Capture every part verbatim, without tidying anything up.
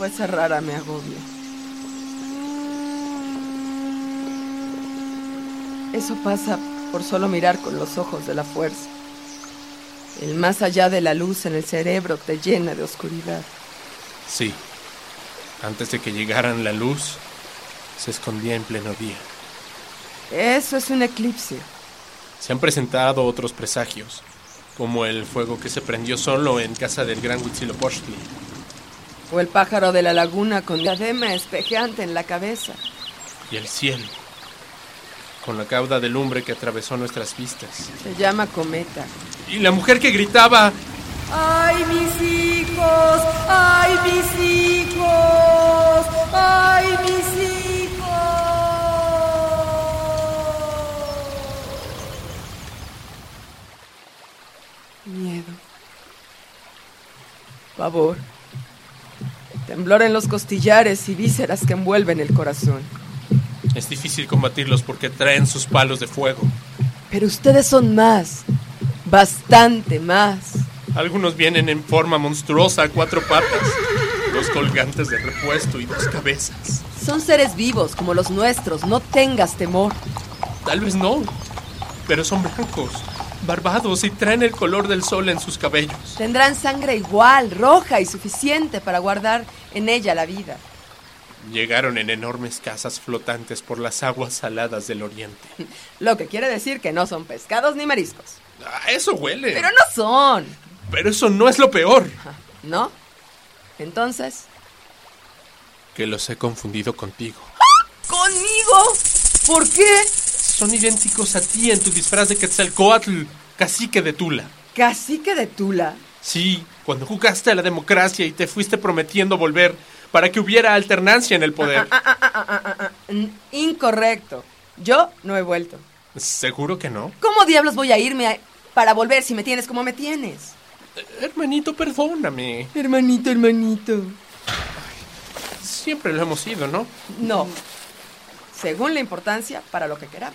fuerza rara me agobia. Eso pasa por solo mirar con los ojos de la fuerza. El más allá de la luz en el cerebro te llena de oscuridad. Sí. Antes de que llegaran la luz, se escondía en pleno día. Eso es un eclipse. Se han presentado otros presagios, como el fuego que se prendió solo en casa del gran Huitzilopochtli. O el pájaro de la laguna con diadema espejeante en la cabeza. Y el cielo, con la cauda de lumbre que atravesó nuestras vistas. Se llama cometa. Y la mujer que gritaba: ¡ay, mis hijos! ¡Ay, mis hijos! ¡Ay, mis hijos! Miedo. Pavor. Temblor en los costillares y vísceras que envuelven el corazón. Es difícil combatirlos porque traen sus palos de fuego. Pero ustedes son más. Bastante más. Algunos vienen en forma monstruosa a cuatro patas, dos colgantes de repuesto y dos cabezas. Son seres vivos como los nuestros, no tengas temor. Tal vez no, pero son blancos, barbados y traen el color del sol en sus cabellos. Tendrán sangre igual, roja y suficiente para guardar en ella la vida. Llegaron en enormes casas flotantes por las aguas saladas del oriente. Lo que quiere decir que no son pescados ni mariscos. Ah, eso huele. Pero no son. Pero eso no es lo peor. ¿No? Entonces... que los he confundido contigo. ¡Ah! ¿Conmigo? ¿Por qué? Son idénticos a ti en tu disfraz de Quetzalcóatl, cacique de Tula. ¿Cacique de Tula? Sí, cuando jugaste a la democracia y te fuiste prometiendo volver para que hubiera alternancia en el poder. Ah, ah, ah, ah, ah, ah, ah. Incorrecto. Yo no he vuelto. ¿Seguro que no? ¿Cómo diablos voy a irme a... para volver si me tienes como me tienes? Hermanito, perdóname. Hermanito, hermanito. Siempre lo hemos sido, ¿no? No. Según la importancia, para lo que queramos.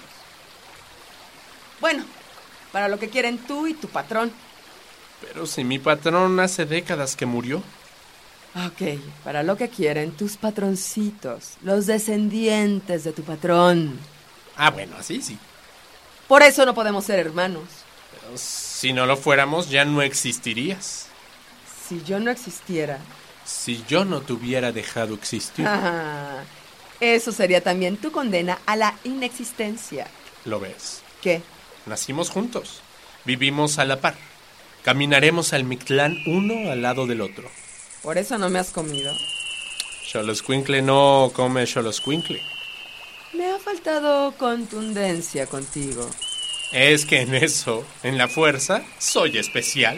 Bueno, para lo que quieren tú y tu patrón. Pero si mi patrón hace décadas que murió. Ok, para lo que quieren tus patroncitos, los descendientes de tu patrón. Ah, bueno, así sí. Por eso no podemos ser hermanos. Pero si no lo fuéramos, ya no existirías. Si yo no existiera... Si yo no te hubiera dejado existir. Ah, eso sería también tu condena a la inexistencia. ¿Lo ves? ¿Qué? Nacimos juntos. Vivimos a la par. Caminaremos al Mictlán uno al lado del otro. ¿Por eso no me has comido? Xoloscuincle no come Xoloscuincle. Me ha faltado contundencia contigo. Es que en eso, en la fuerza, soy especial.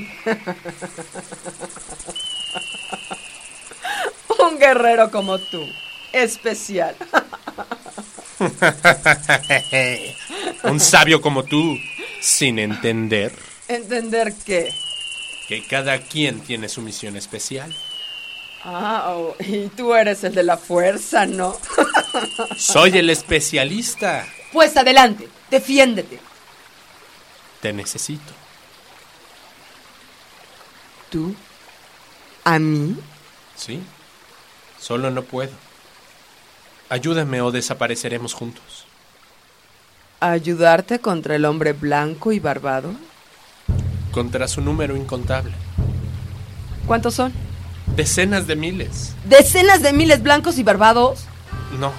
Un guerrero como tú, especial. Un sabio como tú, sin entender. ¿Entender qué? Que cada quien tiene su misión especial. Ah, oh, y tú eres el de la fuerza, ¿no? Soy el especialista. Pues adelante, defiéndete. Te necesito. ¿Tú? ¿A mí? Sí. Solo no puedo. Ayúdame o desapareceremos juntos. ¿Ayudarte contra el hombre blanco y barbado? Contra su número incontable. ¿Cuántos son? Decenas de miles. ¿Decenas de miles blancos y barbados? No.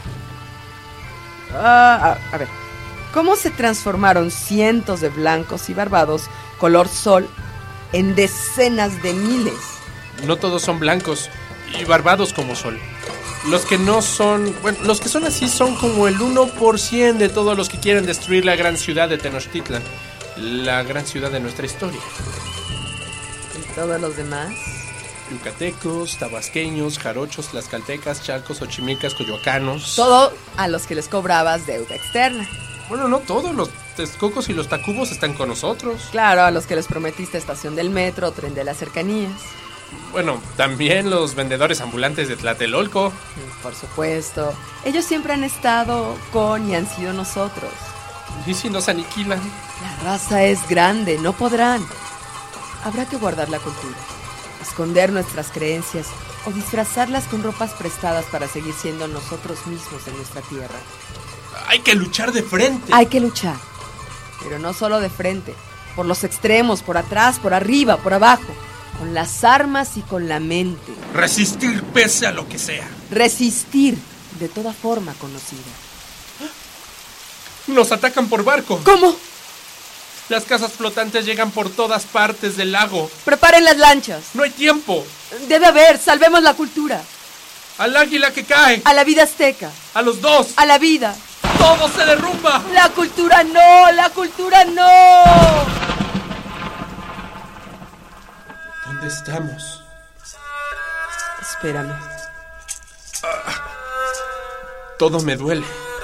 Ah, a, a ver. ¿Cómo se transformaron cientos de blancos y barbados color sol en decenas de miles? No todos son blancos y barbados como sol. Los que no son... Bueno, los que son así son como el uno por ciento de todos los que quieren destruir la gran ciudad de Tenochtitlan. La gran ciudad de nuestra historia. ¿Y todos los demás? Yucatecos, tabasqueños, jarochos, tlaxcaltecas, chalcos, ochimilcas, coyoacanos. Todo a los que les cobrabas deuda externa. Bueno, no todos. Los texcocos y los tacubos están con nosotros. Claro, a los que les prometiste estación del metro o tren de las cercanías. Bueno, también los vendedores ambulantes de Tlatelolco. Por supuesto. Ellos siempre han estado con y han sido nosotros. ¿Y si nos aniquilan? La raza es grande, no podrán. Habrá que guardar la cultura, esconder nuestras creencias o disfrazarlas con ropas prestadas para seguir siendo nosotros mismos en nuestra tierra. Hay que luchar de frente. Hay que luchar, pero no solo de frente, por los extremos, por atrás, por arriba, por abajo, con las armas y con la mente. Resistir pese a lo que sea. Resistir de toda forma conocida. Nos atacan por barco. ¿Cómo? Las casas flotantes llegan por todas partes del lago. Preparen las lanchas. No hay tiempo. Debe haber, salvemos la cultura. Al águila que cae. A la vida azteca. A los dos. A la vida. Todo se derrumba. La cultura no, la cultura no. ¿Dónde estamos? Espérame. Ah, todo me duele.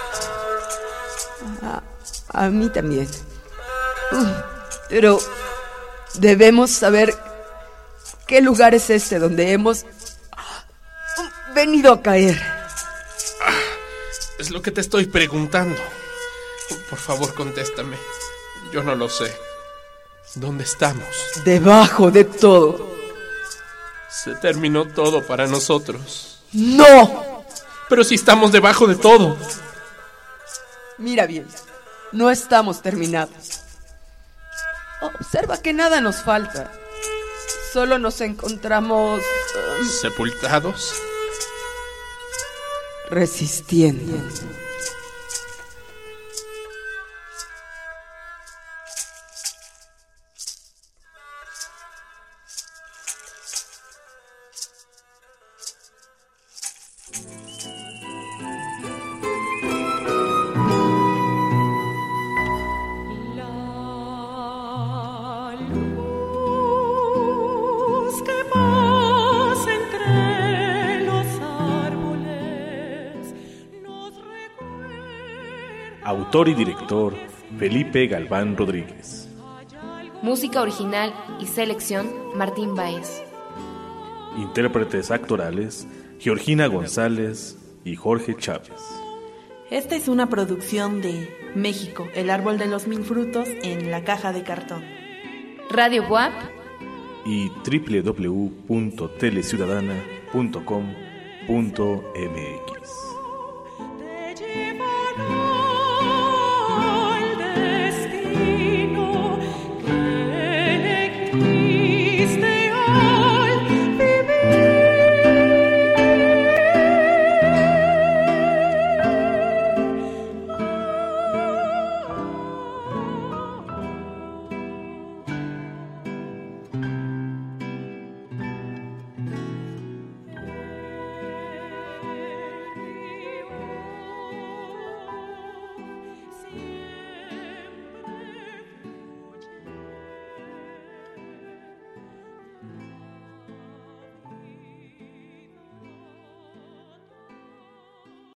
A, a mí también. Uh, pero debemos saber qué lugar es este donde hemos venido a caer. Ah, es lo que te estoy preguntando. Por favor, contéstame. Yo no lo sé. ¿Dónde estamos? Debajo de todo. Se terminó todo para nosotros. ¡No! Pero si estamos debajo de todo. Mira bien, no estamos terminados. Observa que nada nos falta. Solo nos encontramos... Um, ¿Sepultados? Resistiendo. Autor y director Felipe Galván Rodríguez. Música original y selección Martín Báez. Intérpretes actorales Georgina González y Jorge Chávez. Esta es una producción de México, el árbol de los mil frutos en la caja de cartón. Radio B U A P y doble u doble u doble u punto teleciudadana punto com punto m x.